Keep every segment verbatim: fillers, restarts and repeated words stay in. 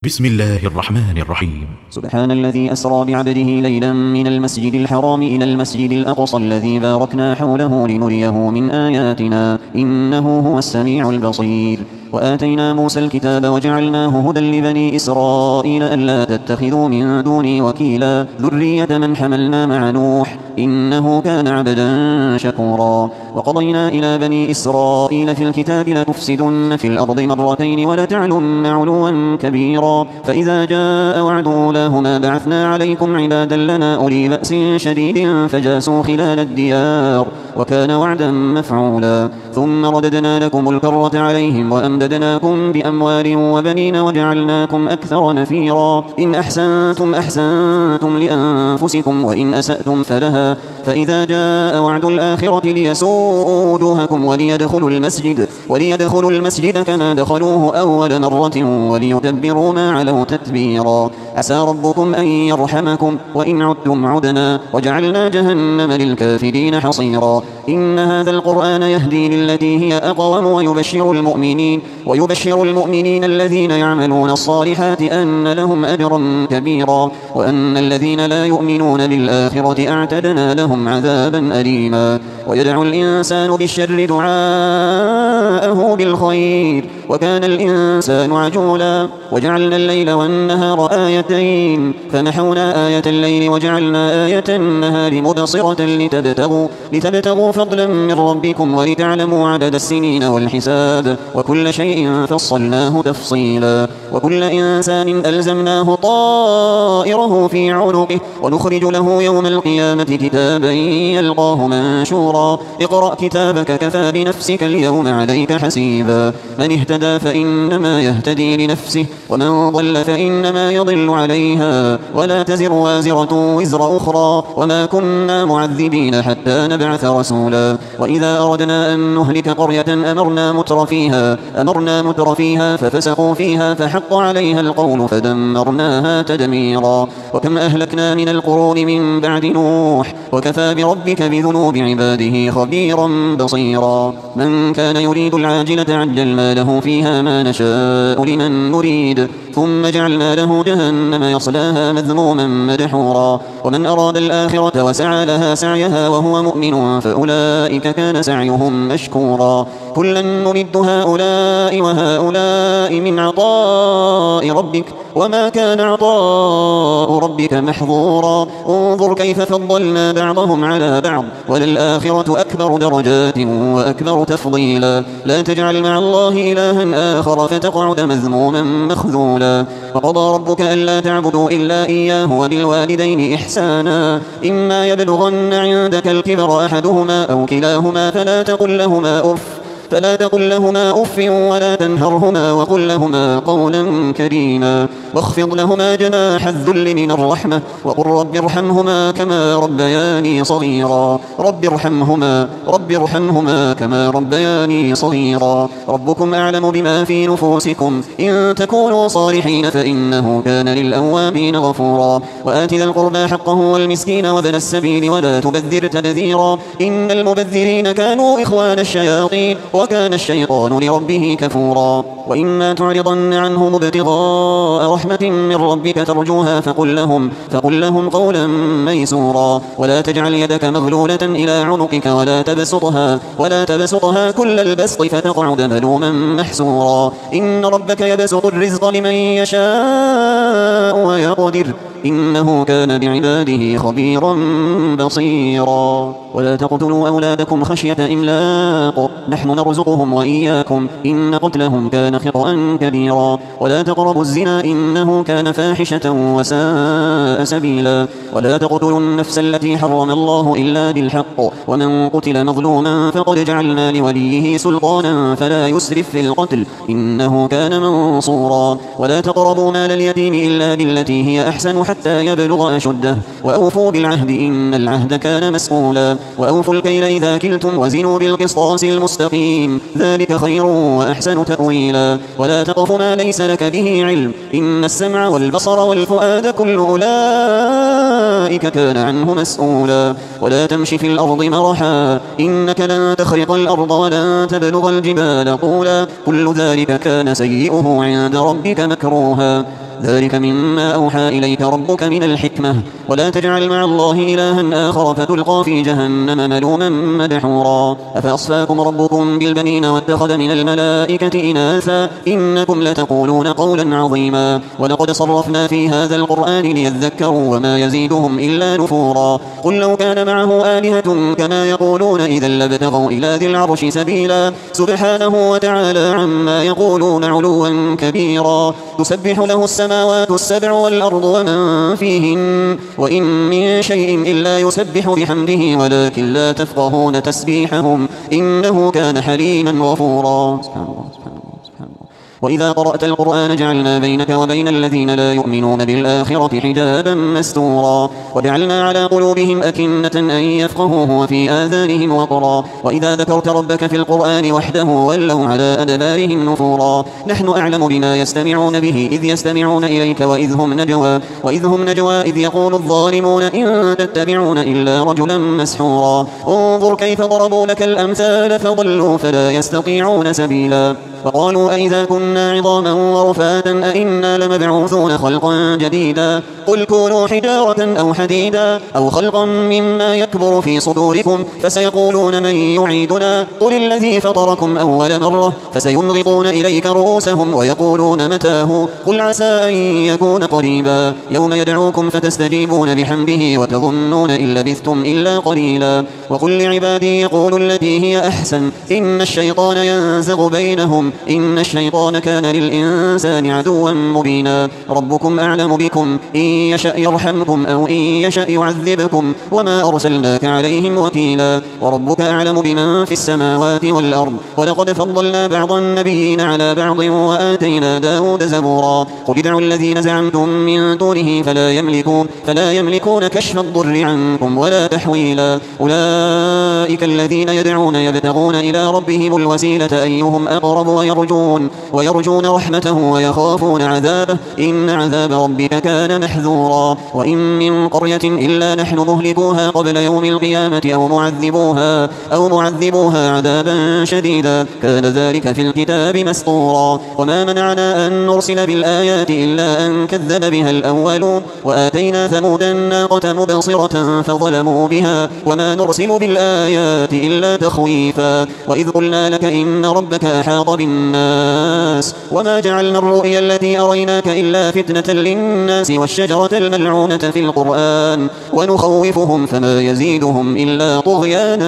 بسم الله الرحمن الرحيم. سبحان الذي أسرى بعبده ليلا من المسجد الحرام إلى المسجد الأقصى الذي باركنا حوله لنريه من آياتنا إنه هو السميع البصير. وآتينا موسى الكتاب وجعلناه هدى لبني إسرائيل ألا تتخذوا من دوني وكيلا ذرية من حملنا مع نوح إنه كان عبدا شكورا. وقضينا إلى بني إسرائيل في الكتاب لتفسدن في الأرض مرتين ولتعلن علوا كبيرا فإذا جاء وعد أولاهما بعثنا عليكم عبادا لنا أولي بأس شديد فجاسوا خلال الديار وكان وعدا مفعولا. ثم رددنا لكم الكرة عليهم وأمددناكم بأموال وبنين وجعلناكم أكثر نفيرا. إن أحسنتم أحسنتم لأنفسكم وإن أسأتم فلها فإذا جاء وعد الآخرة ليسوءوا وجوهكم وليدخلوا المسجد وليدخلوا المسجد كما دخلوه أول مرة وليتبروا ما علوا تتبيرا. عسى ربكم أن يرحمكم وإن عدتم عدنا وجعلنا جهنم للكافرين حصيرا. إن هذا القرآن يهدي للتي هي أقوم ويبشر المؤمنين ويبشر المؤمنين الذين يعملون الصالحات أن لهم أجرا كبيرا وأن الذين لا يؤمنون بالآخرة أعتدنا لهم عذابا أليما. ويدعو الإنسان بالشر دعاءه بالخير وكان الإنسان عجولا. وجعلنا الليل والنهار آيتين فمحونا آية الليل وجعلنا آية النهار مبصرة لتبتغوا, لتبتغوا فضلا من ربكم ولتعلموا عدد السنين والحساب وكل شيء فصلناه تفصيلا. وكل إنسان ألزمناه طائره في عنقه ونخرج له يوم القيامة كتابا يلقاه منشورا. اقرأ كتابك كفى بنفسك اليوم عليك حسيبا. من اهتدى فإنما يهتدي لنفسه ومن ضل فإنما يضل عليها ولا تزر وازرة وزر أخرى وما كنا معذبين حتى نبعث رسولا. وإذا أردنا أن نهلك قرية أمرنا متر فيها, أمرنا متر فيها ففسقوا فيها فحق عليها القول فدمرناها تدميرا. وكم أهلكنا من القرون من بعد نوح وكفى بربك بذنوب عباده خبيرا بصيرا. من كان يريد العاجلة عجلنا له فيها ما نشاء لمن نريد ثم جعلنا له جهنم يصلاها مذموما مدحورا. ومن أراد الآخرة وسعى لها سعيها وهو مؤمن فأولئك كان سعيهم مشكورا. كلا نمد هؤلاء وهؤلاء من عطاء ربك وما كان عطاء ربك محظورا. انظر كيف فضلنا بعضهم على بعض وللآخرة أكبر درجات وأكبر تفضيلا. لا تجعل مع الله إلها آخر فتقعد مذموما مخذولا. وقضى ربك ألا تعبدوا إلا إياه وبالوالدين إحسانا إما يبلغن عندك الكبر أحدهما أو كلاهما فلا تقل لهما أف فلا تقل لهما أف ولا تنهرهما وقل لهما قولا كريما. واخفض لهما جناح الذل من الرحمة وقل رب ارحمهما كما ربياني صغيرا. رب ارحمهما رب ارحمهما كما ربياني صغيرا. ربكم أعلم بما في نفوسكم إن تكونوا صالحين فإنه كان للأوابين غفورا. وآت ذا القربى حقه والمسكين وابن السبيل ولا تبذر تبذيرا إن المبذرين كانوا إخوان الشياطين وكان الشيطان لربه كفورا. وإما تعرضن عنهم ابتغاء رحمة من ربك ترجوها فقل لهم, فقل لهم قولا ميسورا. ولا تجعل يدك مغلولة إلى عنقك ولا تبسطها, ولا تبسطها كل البسط فتقعد ملوما محسورا. إن ربك يبسط الرزق لمن يشاء ويقدر إنه كان بعباده خبيرا بصيرا. ولا تقتلوا أولادكم خشية إملاق نحن نرزقهم وإياكم إن قتلهم كان خطأ كبيرا. ولا تقربوا الزنا إنه كان فاحشة وساء سبيلا. ولا تقتلوا النفس التي حرم الله إلا بالحق ومن قتل مظلوما فقد جعلنا لوليه سلطانا فلا يسرف في القتل إنه كان منصورا. ولا تقربوا مال اليتيم إلا بالتي هي أحسن حتى يبلغ أشده وأوفوا بالعهد إن العهد كان مسؤولا. وأوفوا الكيل إذا كلتم وزنوا بالقسطاس المستقيم ذلك خير وأحسن تأويلا. ولا تقف ما ليس لك به علم إن السمع والبصر والفؤاد كل أولئك كان عنه مسؤولا. ولا تمش في الأرض مرحا إنك لن تخرق الأرض ولن تبلغ الجبال طولا كل ذلك كان سيئه عند ربك مكروها. ذلك مما أوحى إليك ربك من الحكمة ولا تجعل مع الله إلها آخر فتلقى في جهنم ملوما مدحورا أفأصفاكم ربكم بالبنين واتخذ من الملائكة إناثا إنكم لتقولون قولا عظيما ولقد صرفنا في هذا القرآن ليذكروا وما يزيدهم إلا نفورا قل لو كان معه آلهة كما يقولون إذا لابتغوا إلى ذي العرش سبيلا سبحانه وتعالى عما يقولون علوا كبيرا تسبح له السماوات السبع والأرض ومن فيهن وإن من شيء إلا يسبح بحمده ولكن لا تفقهون تسبيحهم إنه كان حليما غفورا. سبحان الله سبحان الله سبحان الله. وإذا قرأت القرآن جعلنا بينك وبين الذين لا يؤمنون بالآخرة حجابا مستورا وجعلنا على قلوبهم أكنة أن يفقهوه وفي آذانهم وقرا وإذا ذكرت ربك في القرآن وحده ولوا على أدبارهم نفورا نحن أعلم بما يستمعون به إذ يستمعون إليك وإذ هم نجوى وإذ هم نجوى إذ يقول الظالمون إن تتبعون إلا رجلا مسحورا انظر كيف ضربوا لك الأمثال فضلوا فلا يستطيعون سبيلا وقالوا أئذا كنا عظاما ورفاتا أئنا لمبعوثون خلقا جديدا قل كونوا حجارة أو حديدا أو خلقا مما يكبر في صدوركم فسيقولون من يعيدنا قل الذي فطركم أول مرة فسينغضون إليك رؤوسهم ويقولون متاه قل عسى أن يكون قريبا يوم يدعوكم فتستجيبون بحمده وتظنون إن لبثتم إلا قليلا وقل لعبادي يقولوا التي هي أحسن إن الشيطان ينزغ بينهم إن الشيطان كان للإنسان عدوا مبينا ربكم أعلم بكم إن يشأ يرحمكم أو إن يشأ يعذبكم وما أرسلناك عليهم وكيلا وربك أعلم بمن في السماوات والأرض ولقد فضلنا بعض النبيين على بعض وآتينا داود زبورا قل ادعوا الذين زعمتم من دونه فلا يملكون, فلا يملكون كشف الضر عنكم ولا تحويلا أولئك الذين يدعون يبتغون إلى ربهم الوسيلة أيهم أقرب ويرجون, ويرجون رحمته ويخافون عذابه إن عذاب ربك كان محذورا وإن من قرية إلا نحن مهلكوها قبل يوم القيامة أو معذبوها, أو معذبوها عذابا شديدا كان ذلك في الكتاب مسطورا وما منعنا أن نرسل بالآيات إلا أن كذب بها الأولون وآتينا ثمود الناقة مبصرة فظلموا بها وما نرسل بالآيات إلا تخويفا وإذ قلنا لك إن ربك أحاط بالناس وما جعلنا الرؤيا التي أريناك إلا فتنة للناس والشجرة الملعونة في القرآن ونخوفهم فما يزيدهم إلا طغيانا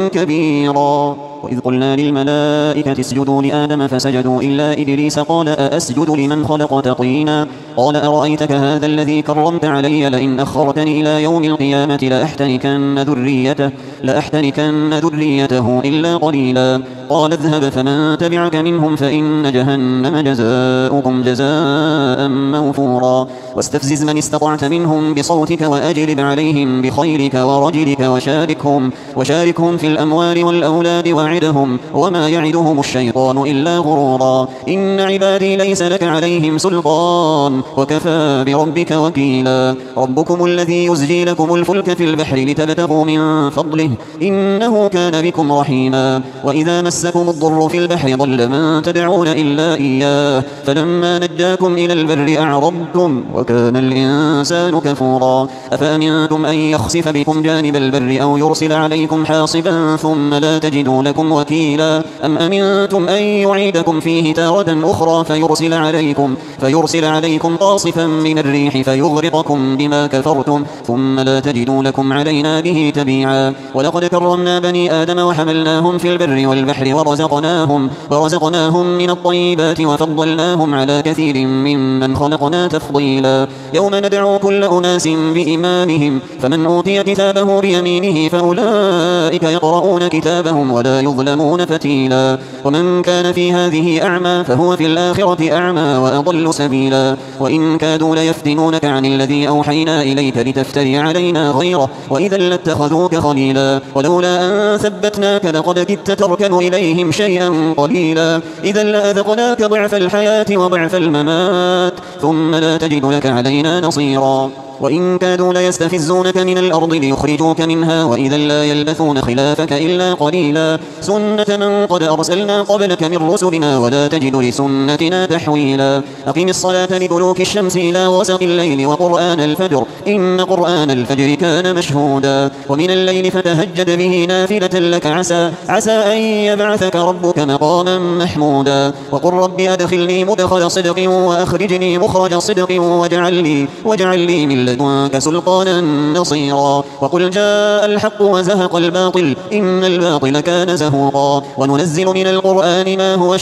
كبيرا وإذ قلنا للملائكة اسجدوا لآدم فسجدوا إلا إبليس قال أأسجد لمن خلقت طينا قال أرأيتك هذا الذي كرمت علي لئن أخرتني إلى يوم القيامة لأحتنكن ذريته, لأحتنكن ذريته إلا قليلا قال اذهب فمن تبعك منهم فإن جهنم جزاؤكم جزاء موفورا واستفزز من استطعت منهم بصوتك وأجلب عليهم بخيلك ورجلك وشاركهم, وشاركهم في الأموال والأولاد وعدهم وما يعدهم الشيطان إلا غرورا إن عبادي ليس لك عليهم سلطان وكفى بربك وكيلا ربكم الذي يزجي لكم الفلك في البحر لتبتغوا من فضله إنه كان بكم رحيما وإذا مسكم الضر في البحر ضل من تدعون إلا إياه فلما نجاكم إلى البر أعرضتم وكان الإنسان كفورا أفأمنتم أن يخسف بكم جانب البر أو يرسل عليكم حاصبا ثم لا تجدوا لكم وكيلا أم أمنتم أن يعيدكم فيه تارة أخرى فيرسل عليكم, فيرسل عليكم قاصفا من الريح فيغرقكم بما كفرتم ثم لا تجدوا لكم علينا به تبيعا ولقد كرمنا بني آدم وحملناهم في البر والبحر ورزقناهم, ورزقناهم من الطيبات وفضلناهم على كثير ممن خلقنا تفضيلا يوم ندعو كل أناس بإمامهم فمن أوتي كتابه بيمينه فأولئك يقرؤون كتابهم ولا يظلمون فتيلا ومن كان في هذه أعمى فهو في الآخرة أعمى وأضل سبيلا وإن كادوا ليفتنونك عن الذي أوحينا إليك لتفتري علينا غيره وإذا لاتخذوك خليلا ولولا أن ثبتناك لقد كدت تركن إليهم شيئا قليلا إذا لأذقناك ضعف الحياة وضعف الممات ثم لا تجد لك علينا نصيرا وإن كادوا ليستفزونك من الأرض ليخرجوك منها وإذا لا يلبثون خلافك إلا قليلا سنة من قد أرسلنا قبلك من رسلنا ولا تجد لسنتنا تحويلا أقم الصلاة لدلوك الشمس إلى غسق الليل وقرآن الفجر إن قرآن الفجر كان مشهودا ومن الليل فتهجد به نافلة لك عسى عسى أن يبعثك ربك مقاما محمودا وقل رب أدخلني مدخل صدق وأخرجني مخرج صدق واجعل لي, واجعل لي من لدنك سلطانا نصيرا وقل جاء الحق وزهق الباطل إن الباطل كان زهوقا وننزل من القرآن ما هو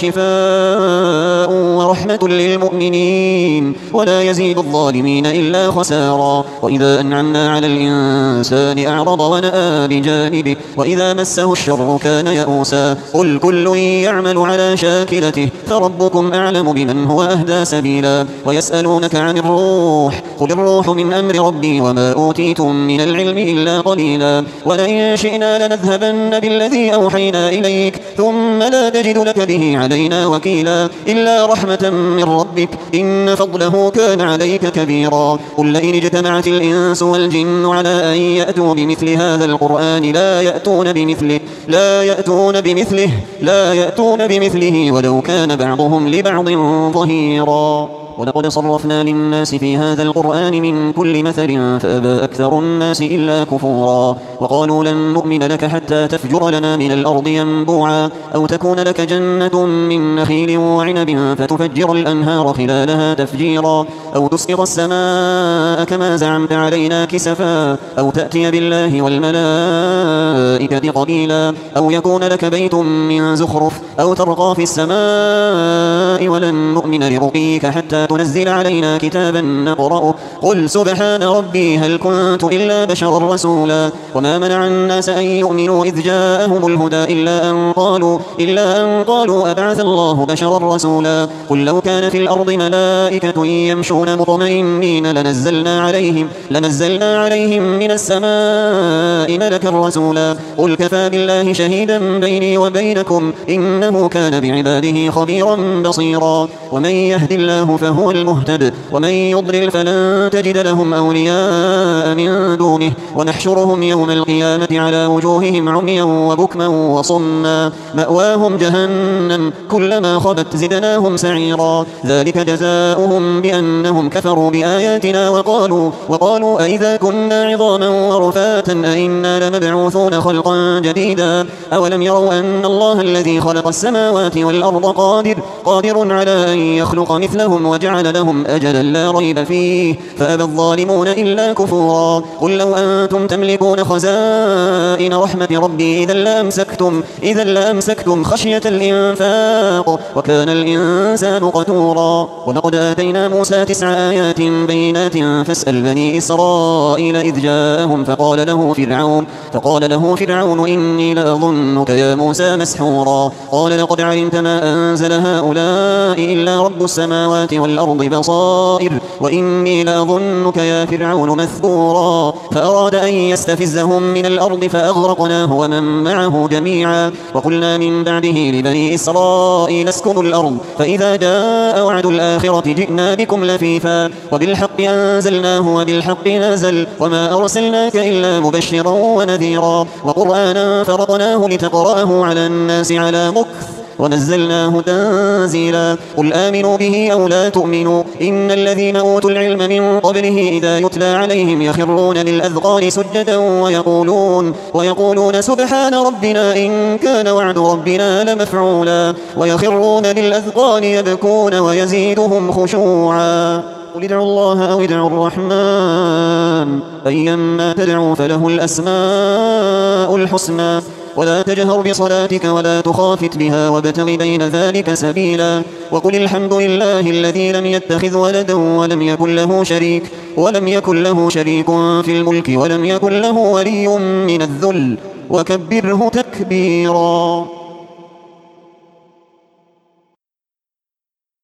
شفاء ورحمة للمؤمنين ولا يزيد الظالمين إلا خسارا وإذا أنعمنا على الإنسان أعرض ونأى بجانبه وإذا مسه الشر كان يئوسا قل كل يعمل على شاكلته فربكم أعلم بمن هو أهدى سبيلا ويسألونك عن الروح قل الروح من أمر ربي وما أوتيتم من العلم إلا قليلا ولئن شئنا لنذهبن بالذي أوحينا إليك ثم لا تجد لك به علينا وكيلا إلا رحمة من ربك إن فضله كان عليك كبيرا قل لئن اجتمعت الإنس والجن على أن يأتوا بمثل هذا القرآن لا يأتون بمثله لا يأتون بمثله لا يأتون بمثله ولو كان بعضهم لبعض ظهيرا ولقد صرفنا للناس في هذا القرآن من كل مثل فأبى أكثر الناس إلا كفورا وقالوا لن نؤمن لك حتى تفجر لنا من الأرض ينبوعا أو تكون لك جنة من نخيل وعنب فتفجر الأنهار خلالها تفجيرا أو تسقط السماء كما زعمت علينا كسفا أو تأتي بالله والملائكة قبيلا أو يكون لك بيت من زخرف أو ترقى في السماء ولن نؤمن لرقيك حتى تنزل علينا كتابا نقرأه قل سبحان ربي هل كنت إلا بشرا رسولا وما منع الناس أن يؤمنوا إذ جاءهم الهدى إلا أن قالوا, إلا أن قالوا أبعث الله بشرا رسولا قل لو كان في الأرض ملائكة يمشون مطمئنين لنزلنا عليهم, لنزلنا عليهم من السماء ملكا رسولا قل كفى بالله شهيدا بيني وبينكم إنه كان بعباده خبيرا بصيرا ومن يهد الله فهو المهتد ومن يضلل فلن تجد لهم أولياء من دونه ونحشرهم يوم القيامة على وجوههم عميا وبكما وصما مأواهم جهنم كلما خبت زدناهم سعيرا ذلك جزاؤهم بأنهم كفروا بآياتنا وقالوا, وقالوا أئذا كنا عظاما ورفاتا أئنا لمبعوثون خلقا جديدا أولم يروا أن الله الذي خلق السماوات والأرض قادر, قادر على أن يخلق مثلهم وجعل لهم أجلا لا ريب فيه فأبى الظالمون إلا كفورا قل لو أنتم تملكون خزائن رحمة ربي إذا لأمسكتم, إذا لأمسكتم خشية الإنفاق وكان الإنسان قتورا ولقد آتينا موسى تسع آيات بينات فاسأل بني إسرائيل إذ جاءهم فقال له فرعون, فقال له فرعون إني لأظنك يا موسى مسحورا قال لقد علمت ما أنزل هؤلاء إلا رب السماوات والأرض بصائر وإني لأظنك يا فرعون مثبورا فأراد أن يستفزهم من الأرض فأغرقناه ومن معه جميعا وقلنا من بعده لبني إسرائيل اسكنوا الأرض فإذا جاء وعد الآخرة جئنا بكم لفيفا وبالحق أنزلناه وبالحق نزل وما أرسلناك إلا مبشرا ونذيرا وقرآنا فرقناه لتقرأه على الناس على مكث ونزلناه تنزيلا قل آمنوا به أو لا تؤمنوا إن الذين أوتوا العلم من قبله إذا يتلى عليهم يخرون للأذقان سجدا ويقولون, ويقولون سبحان ربنا إن كان وعد ربنا لمفعولا ويخرون للأذقان يبكون ويزيدهم خشوعا قل ادعوا الله أو ادعوا الرحمن أيما تدعوا فله الأسماء الحسنى ولا تجهر بصلاتك ولا تخافت بها وابتغ بين ذلك سبيلا وقل الحمد لله الذي لم يتخذ ولدا ولم يكن له شريك ولم يكن له شريك في الملك ولم يكن له ولي من الذل وكبره تكبيرا.